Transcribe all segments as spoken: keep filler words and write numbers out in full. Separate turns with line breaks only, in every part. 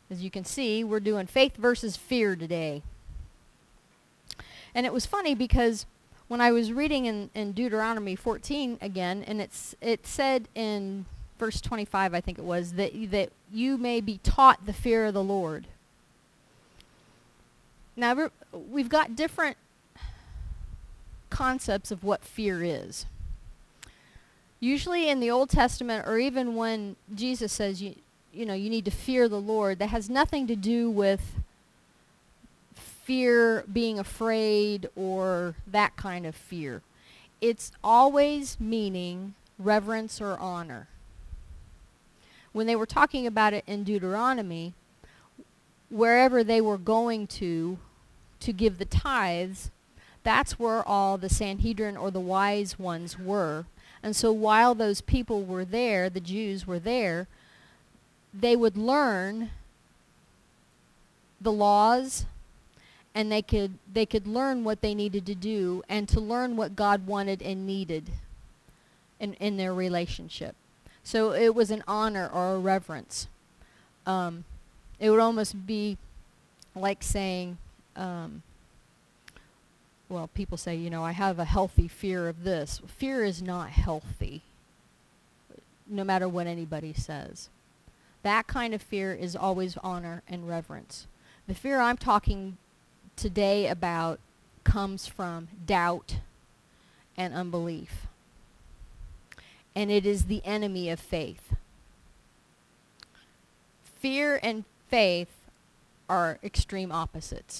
As you can see, we're doing faith versus fear today. And it was funny because when I was reading in, in Deuteronomy fourteen again, and it's it said in verse twenty-five, I think it was, that, that you may be taught the fear of the Lord. Now, we've got different concepts of what fear is. Usually in the Old Testament, or even when Jesus says, you, you know, you need to fear the Lord, that has nothing to do with fear, being afraid, or that kind of fear. It's always meaning reverence or honor. When they were talking about it in Deuteronomy, wherever they were going to to give the tithes, that's where all the Sanhedrin or the wise ones were. And so while those people were there, the Jews were there, they would learn the laws, and they could they could learn what they needed to do, and to learn what God wanted and needed in, in their relationship. So it was an honor or a reverence. Um, it would almost be like saying, um, well, people say, you know, I have a healthy fear of this. Fear is not healthy, no matter what anybody says. That kind of fear is always honor and reverence. The fear I'm talking today about comes from doubt and unbelief. And it is the enemy of faith. Fear and faith are extreme opposites.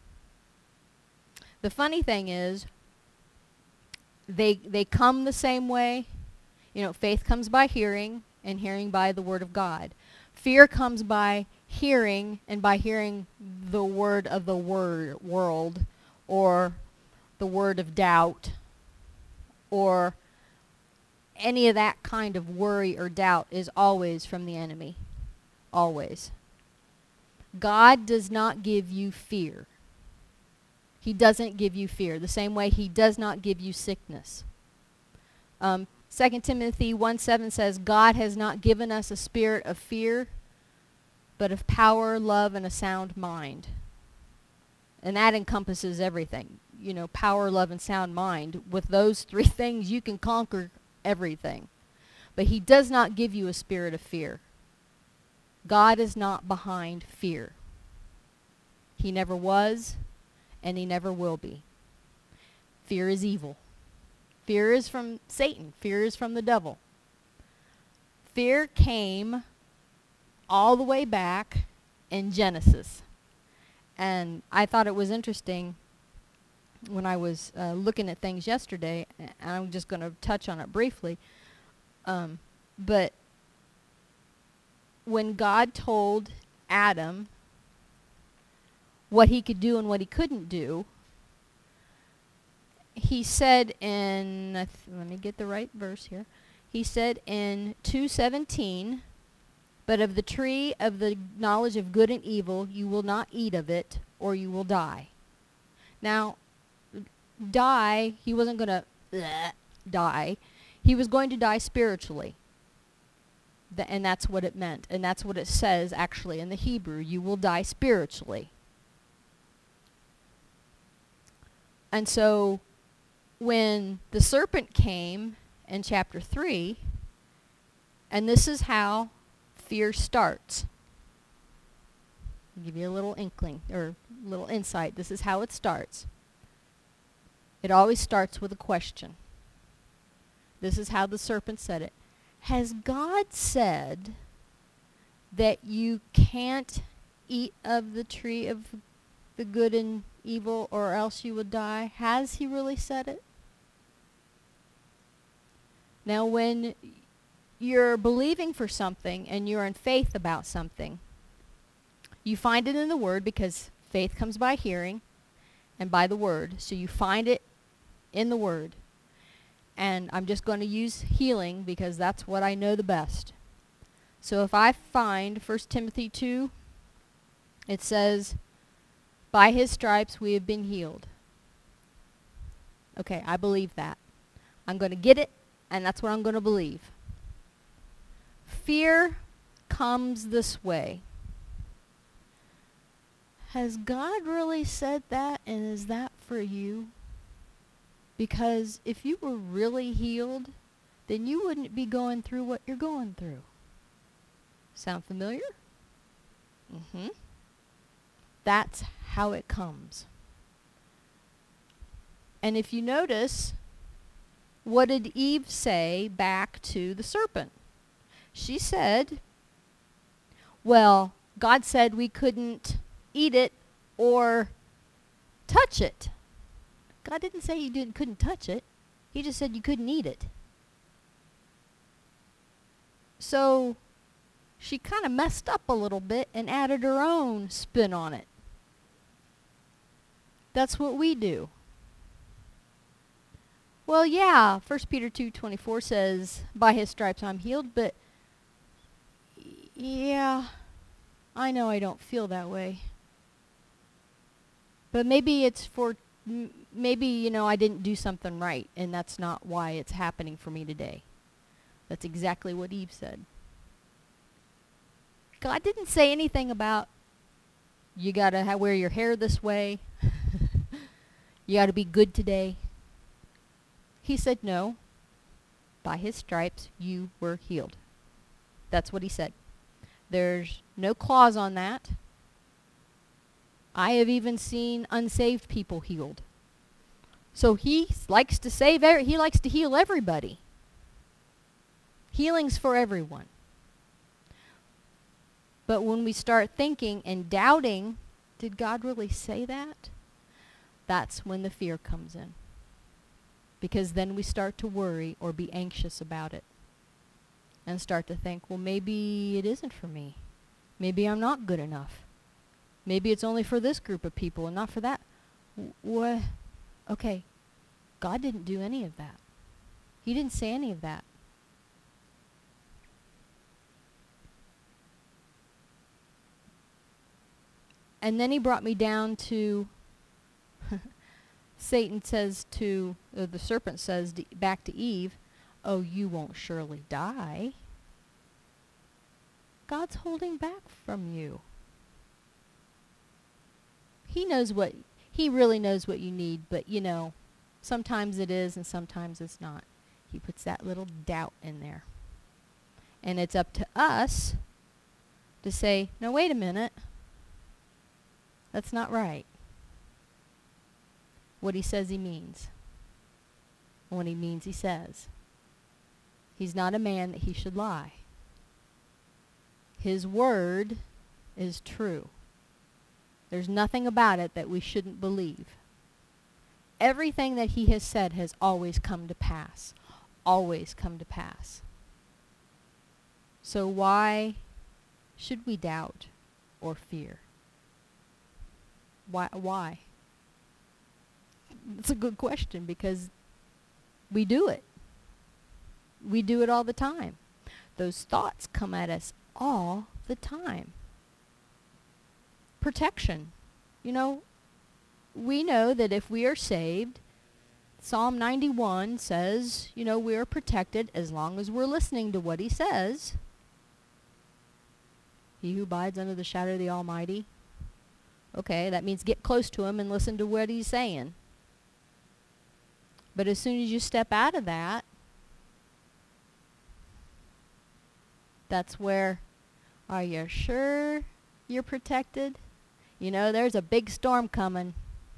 The funny thing is, they they come the same way. You know, faith comes by hearing, and hearing by the word of God. Fear comes by hearing, and by hearing the word of the word world, or the word of doubt, or any of that kind of worry or doubt is always from the enemy. Always. God does not give you fear. He doesn't give you fear. The same way he does not give you sickness. Um, Second Timothy one seven says, God has not given us a spirit of fear, but of power, love, and a sound mind. And that encompasses everything. You know, power, love, and sound mind. With those three things, you can conquer everything. But he does not give you a spirit of fear. God is not behind fear. He never was, and he never will be. Fear is evil. Fear is from Satan. Fear is from the devil. Fear came all the way back in Genesis. And I thought it was interesting when I was uh, looking at things yesterday, and I'm just going to touch on it briefly. Um, but when God told Adam what he could do and what he couldn't do, he said in, let me get the right verse here. He said in two seventeen, but of the tree of the knowledge of good and evil, you will not eat of it, or you will die. Now, die, he wasn't going to die. He was going to die spiritually. Th- and that's what it meant. And that's what it says, actually, in the Hebrew. You will die spiritually. And so, when the serpent came in chapter three, and this is how fear starts. I'll give you a little inkling, or little insight. This is how it starts. It always starts with a question. This is how the serpent said it. Has God said that you can't eat of the tree of the good and evil, or else you would die? Has he really said it? Now, when you're believing for something and you're in faith about something, you find it in the Word, because faith comes by hearing and by the Word. So you find it in the Word. And I'm just going to use healing because that's what I know the best. So if I find First Timothy two, it says, by his stripes we have been healed. Okay, I believe that. I'm going to get it, and that's what I'm going to believe. Fear comes this way. has God really said that, and is that for you? Because if you were really healed, then you wouldn't be going through what you're going through. Sound familiar? Mm-hmm. That's how it comes. And if you notice, what did Eve say back to the serpent? She said, well, God said we couldn't eat it or touch it. God didn't say you didn't, couldn't touch it. He just said you couldn't eat it. So she kind of messed up a little bit and added her own spin on it. That's what we do. Well, yeah, First Peter two twenty-four says, by his stripes I'm healed, but yeah, I know I don't feel that way. But maybe it's for, m maybe, you know, I didn't do something right, and that's not why it's happening for me today. That's exactly what Eve said. God didn't say anything about, you got to wear your hair this way. You got to be good today. He said, no, by his stripes you were healed. That's what he said. There's no clause on that. I have even seen unsaved people healed. So he likes to save, er he likes to heal everybody. Healing's for everyone. But when we start thinking and doubting, did God really say that? That's when the fear comes in. Because then we start to worry or be anxious about it. And start to think, well, maybe it isn't for me. Maybe I'm not good enough. Maybe it's only for this group of people and not for that. What? Okay. God didn't do any of that. He didn't say any of that. And then he brought me down to Satan says to, uh, the serpent says d back to Eve, oh, you won't surely die. God's holding back from you. He knows what, he really knows what you need, but you know, sometimes it is and sometimes it's not. He puts that little doubt in there. And it's up to us to say, no, wait a minute. That's not right. What he says he means. What he means he says. He's not a man that he should lie. His word is true. There's nothing about it that we shouldn't believe. Everything that he has said has always come to pass. Always come to pass. So why should we doubt or fear? Why? Why? It's a good question because we do it. We do it all the time. Those thoughts come at us all the time. Protection. You know, we know that if we are saved, Psalm ninety-one says, you know, we are protected as long as we're listening to what he says. He who abides under the shadow of the Almighty. Okay, that means get close to him and listen to what he's saying. But as soon as you step out of that, that's where, are you sure you're protected? You know, there's a big storm coming.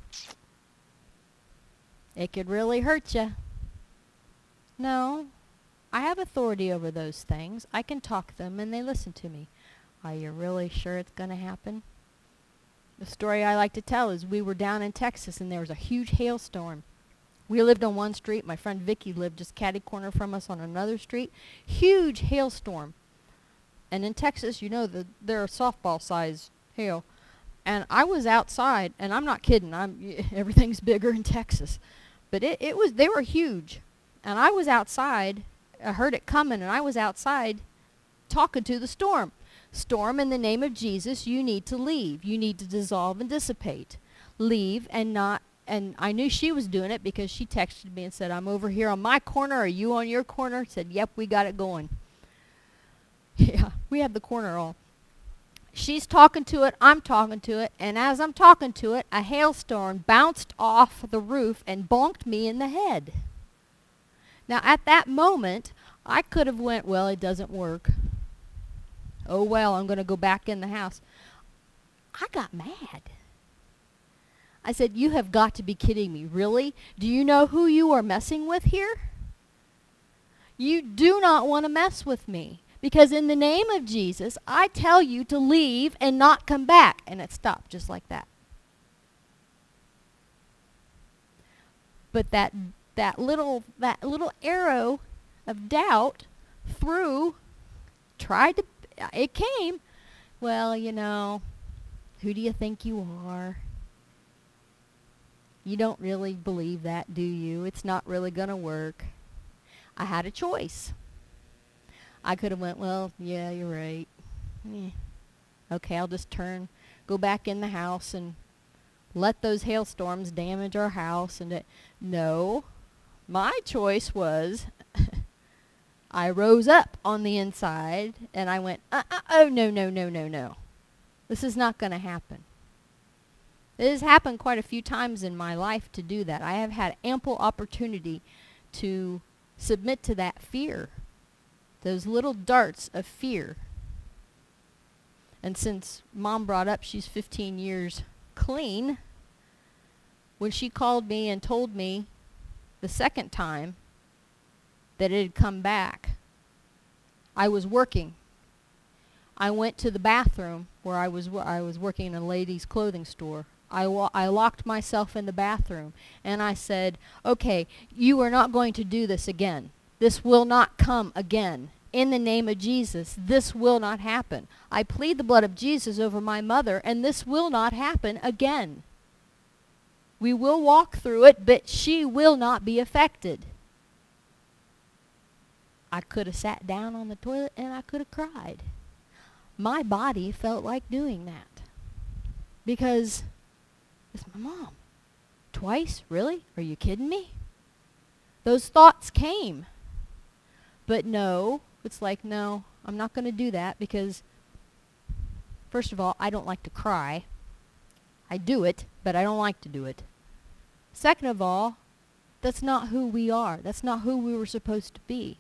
It could really hurt you. No, I have authority over those things. I can talk to them and they listen to me. Are you really sure it's going to happen? The story I like to tell is we were down in Texas and there was a huge hailstorm. We lived on one street. My friend Vicky lived just catty corner from us on another street. Huge hailstorm. And in Texas, you know, the, they're a softball-sized hail. And I was outside, and I'm not kidding. I'm everything's bigger in Texas. But it, it was, they were huge. And I was outside. I heard it coming, and I was outside talking to the storm. Storm, in the name of Jesus, you need to leave. You need to dissolve and dissipate. Leave and not. And I knew she was doing it because she texted me and said, I'm over here on my corner. Are you on your corner? Said, yep, we got it going. Yeah, we have the corner all. She's talking to it, I'm talking to it, and as I'm talking to it, a hailstone bounced off the roof and bonked me in the head. Now, at that moment, I could have went, well, it doesn't work. Oh, well, I'm going to go back in the house. I got mad. I said, you have got to be kidding me. Really? Do you know who you are messing with here? You do not want to mess with me. Because in the name of Jesus, I tell you to leave and not come back. And it stopped just like that. But that that little that little arrow of doubt through, tried to, it came. Well, you know, who do you think you are? You don't really believe that, do you? It's not really going to work. I had a choice. I could have went, well, yeah, you're right. Eh. Okay, I'll just turn, go back in the house and let those hailstorms damage our house. And it, no, my choice was I rose up on the inside and I went, uh, uh, oh, no, no, no, no, no. This is not going to happen. It has happened quite a few times in my life to do that. I have had ample opportunity to submit to that fear. Those little darts of fear. And since Mom brought up she's fifteen years clean, when she called me and told me the second time that it had come back, I was working. I went to the bathroom where I was, I was working in a ladies' clothing store. I, wa I locked myself in the bathroom and I said, okay, you are not going to do this again. This will not come again. In the name of Jesus, this will not happen. I plead the blood of Jesus over my mother, and this will not happen again. We will walk through it, but she will not be affected. I could have sat down on the toilet and I could have cried. My body felt like doing that. Because it's my mom. Twice? Really? Are you kidding me? Those thoughts came. But no, it's like, no, I'm not going to do that because, first of all, I don't like to cry. I do it, but I don't like to do it. Second of all, that's not who we are. That's not who we were supposed to be.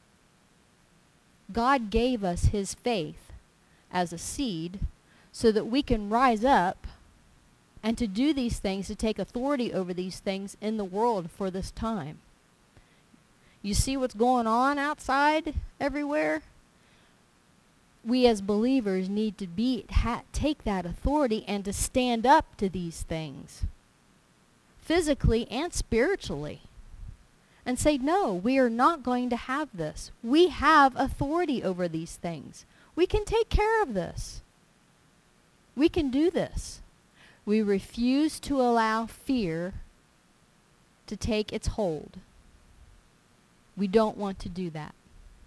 God gave us his faith as a seed so that we can rise up and to do these things, to take authority over these things in the world for this time. You see what's going on outside everywhere? We as believers need to be ha take that authority and to stand up to these things, physically and spiritually, and say, no, we are not going to have this. We have authority over these things. We can take care of this. We can do this. We refuse to allow fear to take its hold. We don't want to do that.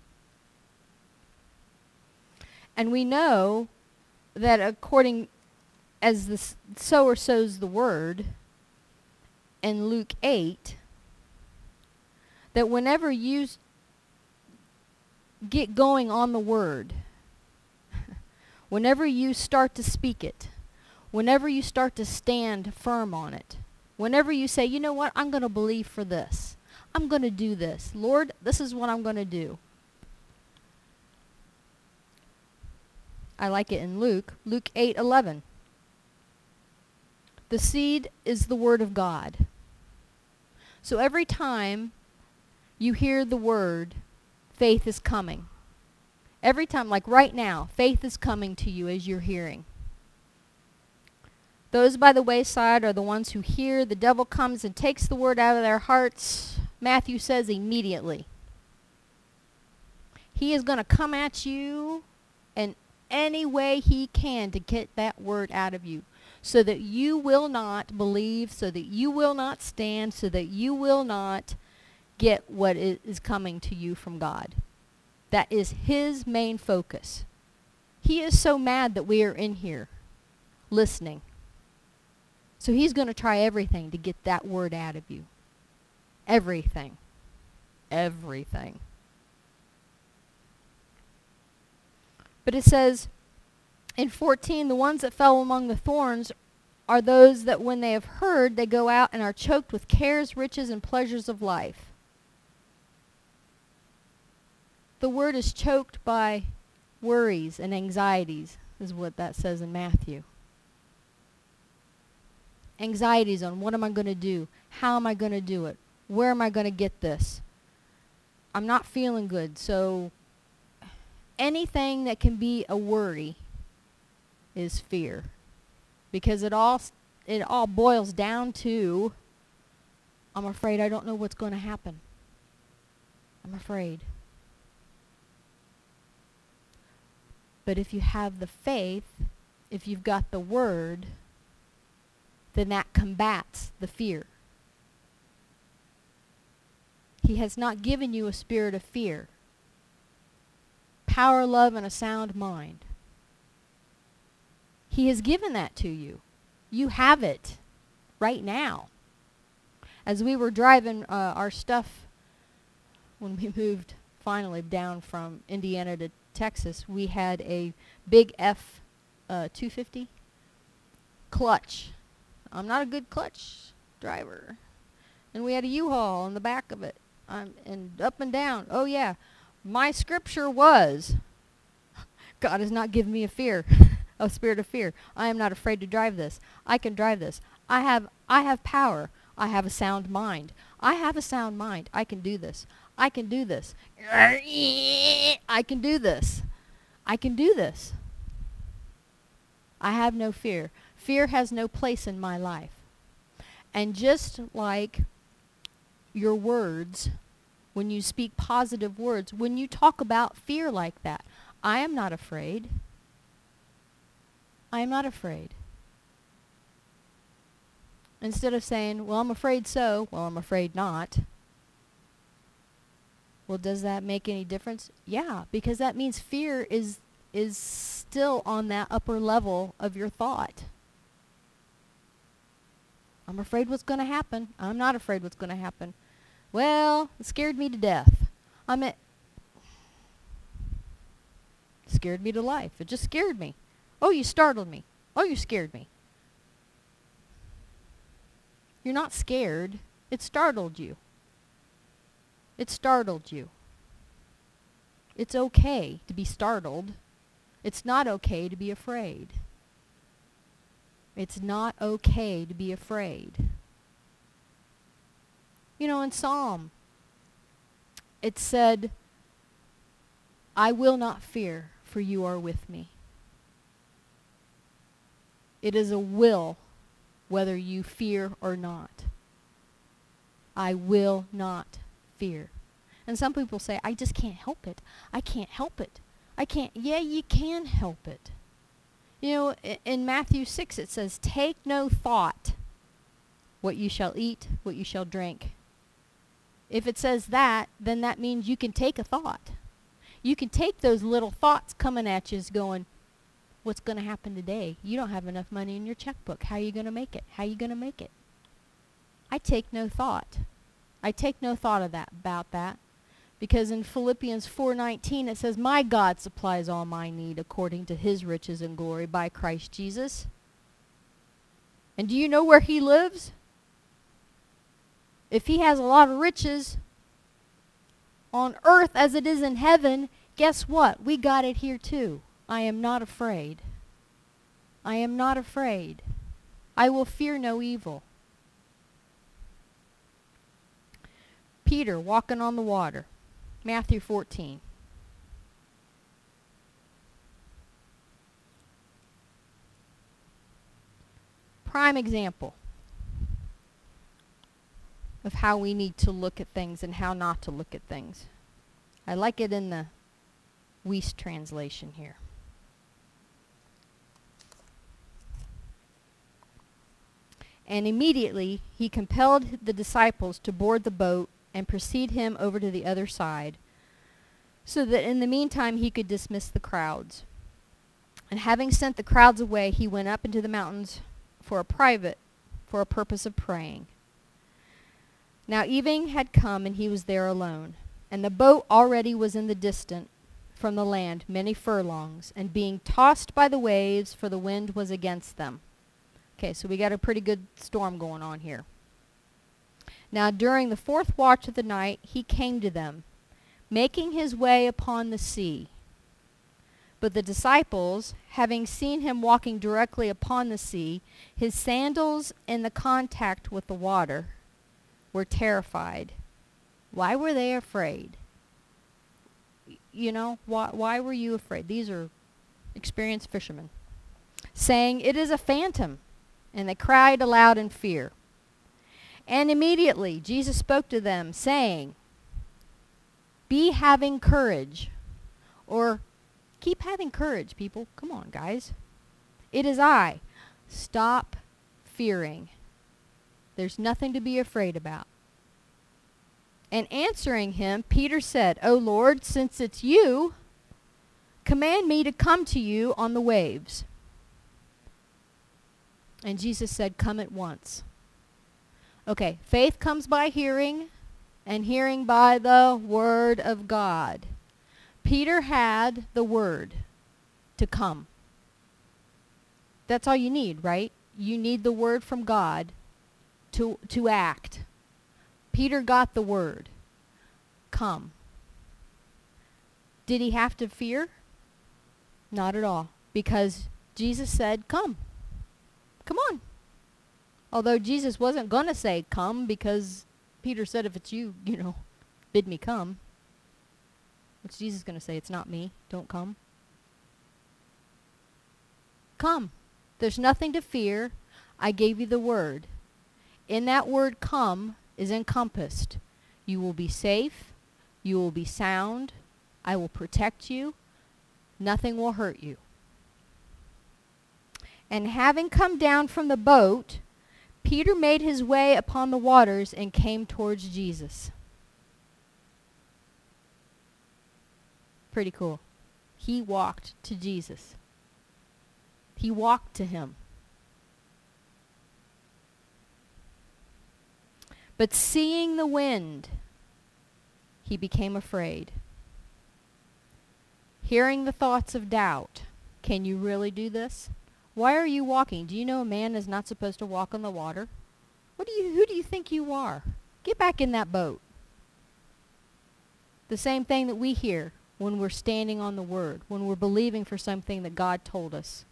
And we know that according as the sower sows the word in Luke eight, that whenever you get going on the word, whenever you start to speak it, whenever you start to stand firm on it, whenever you say, you know what, I'm going to believe for this. I'm going to do this. Lord, this is what I'm going to do. I like it in Luke, Luke eight eleven. The seed is the word of God. So every time you hear the word, faith is coming. Every time, like right now, faith is coming to you as you're hearing. Those by the wayside are the ones who hear. The devil comes and takes the word out of their hearts. Matthew says immediately. He is going to come at you in any way he can to get that word out of you, so that you will not believe, so that you will not stand, so that you will not get what is coming to you from God. That is his main focus. He is so mad that we are in here listening. So he's going to try everything to get that word out of you. Everything. Everything. But it says, In fourteen, the ones that fell among the thorns are those that when they have heard, they go out and are choked with cares, riches, and pleasures of life. The word is choked by worries and anxieties, is what that says in Matthew. Anxieties on what am I going to do? How am I going to do it? Where am I going to get this? I'm not feeling good, so anything that can be a worry is fear. Because it all it all boils down to, I'm afraid I don't know what's going to happen. I'm afraid. But if you have the faith, if you've got the word, then that combats the fear. He has not given you a spirit of fear. Power, love, and a sound mind. He has given that to you. You have it right now. As we were driving uh, our stuff when we moved finally down from Indiana to Texas, we had a big F uh, two fifty clutch. I'm not a good clutch driver. And we had a U-Haul on the back of it. Um, and up and down. Oh yeah. My scripture was, God has not given me a fear. A spirit of fear. I am not afraid to drive this. I can drive this. I have I have power. I have a sound mind. I have a sound mind. I can do this. I can do this. I can do this. I can do this. I have no fear. Fear has no place in my life. And just like your words, when you speak positive words, when you talk about fear like that, I am not afraid. I am not afraid. Instead of saying, well, I'm afraid so, well, I'm afraid not. Well, does that make any difference? Yeah, because that means fear is is still on that upper level of your thought. I'm afraid what's going to happen. I'm not afraid what's going to happen. Well, it scared me to death. I mean, scared me to life. It just scared me. Oh, you startled me. Oh, you scared me. You're not scared. It startled you. It startled you. It's okay to be startled. It's not okay to be afraid. It's not okay to be afraid. You know, in Psalm, it said, I will not fear, for you are with me. It is a will, whether you fear or not. I will not fear. And some people say, I just can't help it. I can't help it. I can't. Yeah, you can help it. You know, in Matthew six it says, take no thought what you shall eat, what you shall drink. If it says that, then that means you can take a thought. You can take those little thoughts coming at you going, what's going to happen today? You don't have enough money in your checkbook. How are you going to make it? How are you going to make it? I take no thought. I take no thought of that about that. Because in Philippians four nineteen it says, my God supplies all my need according to his riches and glory by Christ Jesus. And do you know where he lives? If he has a lot of riches on earth as it is in heaven, guess what? We got it here too. I am not afraid. I am not afraid. I will fear no evil. Peter walking on the water. Matthew fourteen. Prime example of how we need to look at things and how not to look at things. I like it in the Weiss translation here. And immediately he compelled the disciples to board the boat and precede him over to the other side, so that in the meantime he could dismiss the crowds. And having sent the crowds away, he went up into the mountains for a private, for a purpose of praying. Now evening had come, and he was there alone. And the boat already was in the distant, from the land many furlongs, and being tossed by the waves, for the wind was against them. Okay, so we got a pretty good storm going on here. Now during the fourth watch of the night he came to them, making his way upon the sea. But the disciples, having seen him walking directly upon the sea, his sandals in the contact with the water, were terrified. Why were they afraid? You know, why, why were you afraid? These are experienced fishermen. Saying, "It is a phantom." And they cried aloud in fear. And immediately Jesus spoke to them, saying, "Be having courage." Or, keep having courage, people. Come on, guys. "It is I. Stop fearing." There's nothing to be afraid about. And answering him, Peter said, "O Lord, since it's you, command me to come to you on the waves." And Jesus said, "Come at once." Okay, faith comes by hearing, and hearing by the word of God. Peter had the word to come. That's all you need, right? You need the word from God to, to act. Peter got the word. Come. Did he have to fear? Not at all. Because Jesus said, "Come. Come on." Although Jesus wasn't going to say, "Come," because Peter said, "If it's you, you know, bid me come." What's Jesus going to say? "It's not me. Don't come." Come. There's nothing to fear. I gave you the word. In that word "come" is encompassed. You will be safe. You will be sound. I will protect you. Nothing will hurt you. And having come down from the boat, Peter made his way upon the waters and came towards Jesus. Pretty cool. He walked to Jesus. He walked to him. But seeing the wind, he became afraid. Hearing the thoughts of doubt, can you really do this? Why are you walking? Do you know a man is not supposed to walk on the water? What do you, who do you think you are? Get back in that boat. The same thing that we hear when we're standing on the word, when we're believing for something that God told us.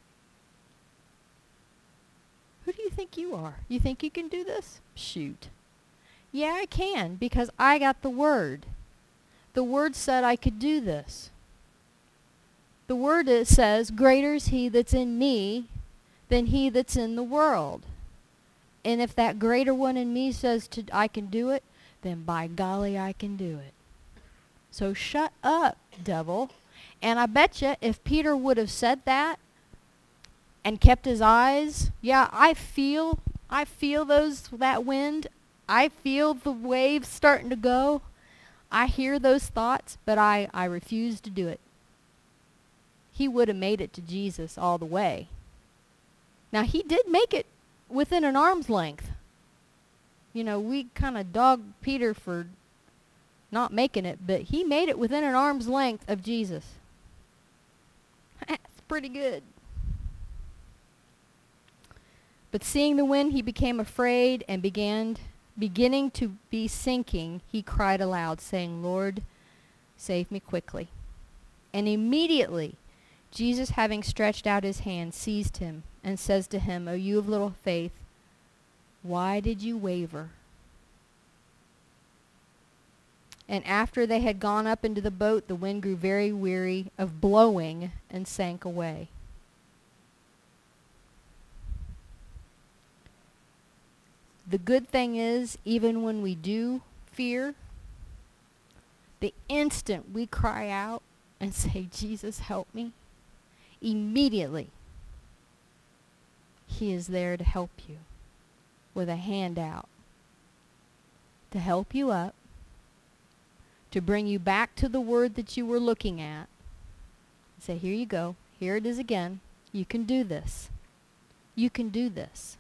Who do you think you are? You think you can do this? Shoot. Yeah, I can, because I got the word. The word said I could do this. The word it says, "Greater is he that's in me than he that's in the world." And if that greater one in me says to, I can do it, then by golly I can do it. So shut up, devil. And I bet you if Peter would have said that and kept his eyes, yeah, I feel, I feel those, that wind. I feel the waves starting to go. I hear those thoughts, but I, I refuse to do it. He would have made it to Jesus all the way. Now, he did make it within an arm's length. You know, we kind of dog Peter for not making it, but he made it within an arm's length of Jesus. That's pretty good. But seeing the wind, he became afraid, and began, beginning to be sinking, he cried aloud, saying, "Lord, save me quickly." And immediately Jesus, having stretched out his hand, seized him, and says to him, "O you of little faith, why did you waver?" And after they had gone up into the boat, the wind grew very weary of blowing and sank away. The good thing is, even when we do fear, the instant we cry out and say, "Jesus, help me," immediately he is there to help you with a hand out, to help you up, to bring you back to the word that you were looking at. Say, "Here you go. Here it is again. You can do this. You can do this.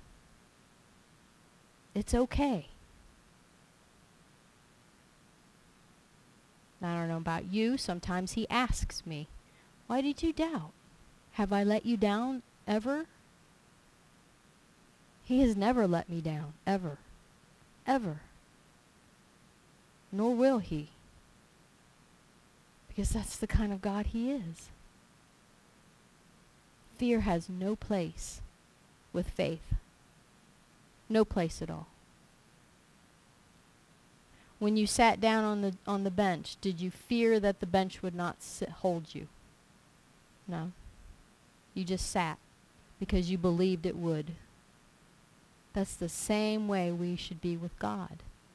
It's okay." I don't know about you. Sometimes he asks me, why did you doubt? Have I let you down ever? He has never let me down, ever. Ever. Nor will he. Because that's the kind of God he is. Fear has no place with faith. No place at all. When you sat down on the on the bench, did you fear that the bench would not sit, hold you? No. You just sat because you believed it would. That's the same way we should be with God.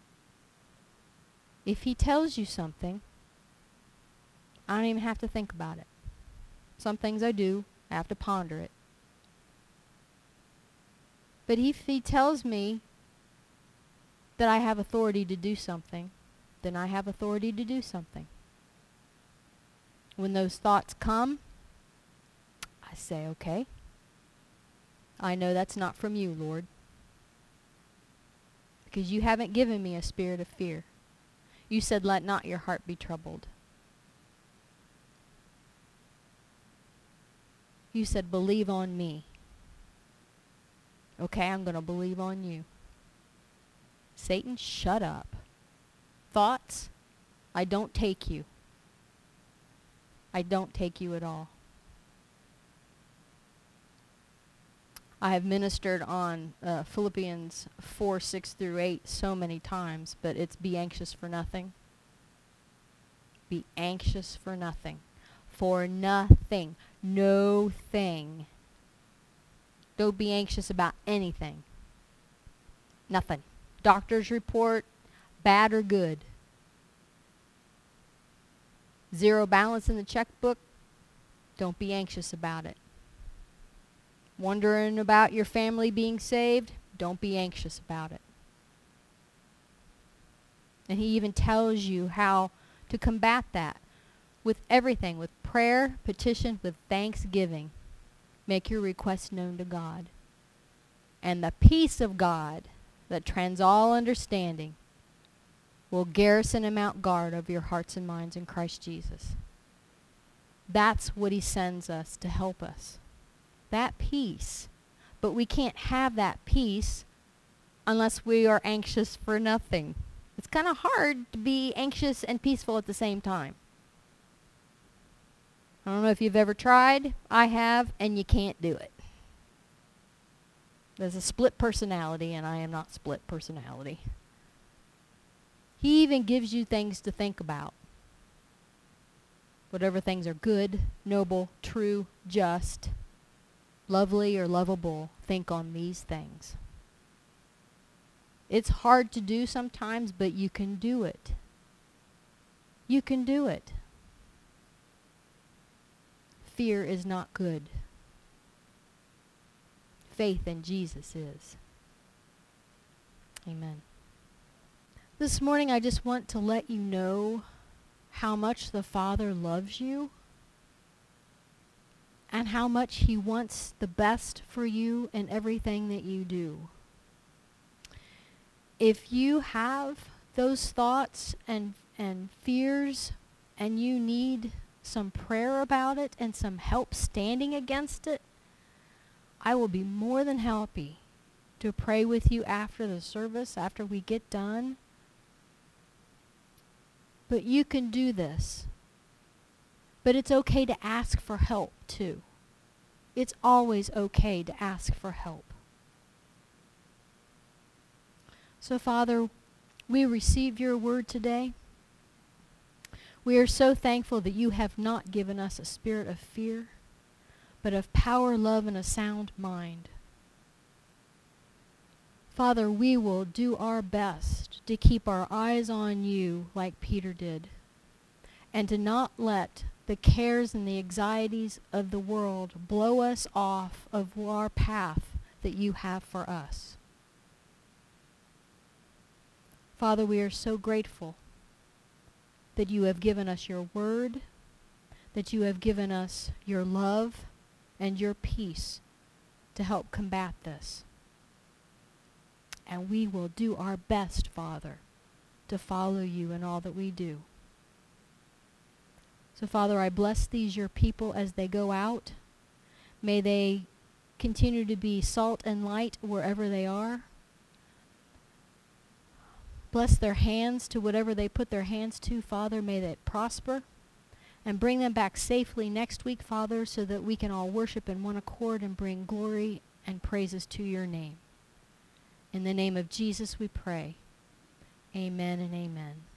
If he tells you something, I don't even have to think about it. Some things I do, I have to ponder it. But if he tells me that I have authority to do something, then I have authority to do something. When those thoughts come, I say, okay, I know that's not from you, Lord. Because you haven't given me a spirit of fear. You said, let not your heart be troubled. You said, believe on me. Okay, I'm going to believe on you. Satan, shut up. Thoughts, I don't take you. I don't take you at all. I have ministered on uh, Philippians four, six through eight so many times, but it's be anxious for nothing. Be anxious for nothing. For nothing. No thing. Don't be anxious about anything. Nothing. Doctor's report, bad or good. Zero balance in the checkbook, don't be anxious about it. Wondering about your family being saved, don't be anxious about it. And he even tells you how to combat that with everything, with prayer, petition, with thanksgiving. Make your requests known to God. And the peace of God that trans all understanding will garrison and mount guard over your hearts and minds in Christ Jesus. That's what he sends us to help us. That peace. But we can't have that peace unless we are anxious for nothing. It's kind of hard to be anxious and peaceful at the same time. I don't know if you've ever tried. I have, and you can't do it. There's a split personality, and I am not split personality. He even gives you things to think about. Whatever things are good, noble, true, just, lovely, or lovable, think on these things. It's hard to do sometimes, but you can do it. You can do it. Fear is not good. Faith in Jesus is. Amen. This morning I just want to let you know how much the Father loves you and how much he wants the best for you in everything that you do. If you have those thoughts and, and fears and you need some prayer about it and some help standing against it, I will be more than happy to pray with you after the service, after we get done. But you can do this. But it's okay to ask for help too. It's always okay to ask for help. So Father, we receive your word today. We are so thankful that you have not given us a spirit of fear, but of power, love, and a sound mind. Father, we will do our best to keep our eyes on you like Peter did, and to not let the cares and the anxieties of the world blow us off of our path that you have for us. Father, we are so grateful that you have given us your word, that you have given us your love and your peace to help combat this. And we will do our best, Father, to follow you in all that we do. So, Father, I bless these your people as they go out. May they continue to be salt and light wherever they are. Bless their hands to whatever they put their hands to, Father. May that prosper. And bring them back safely next week, Father, so that we can all worship in one accord and bring glory and praises to your name. In the name of Jesus we pray. Amen and amen.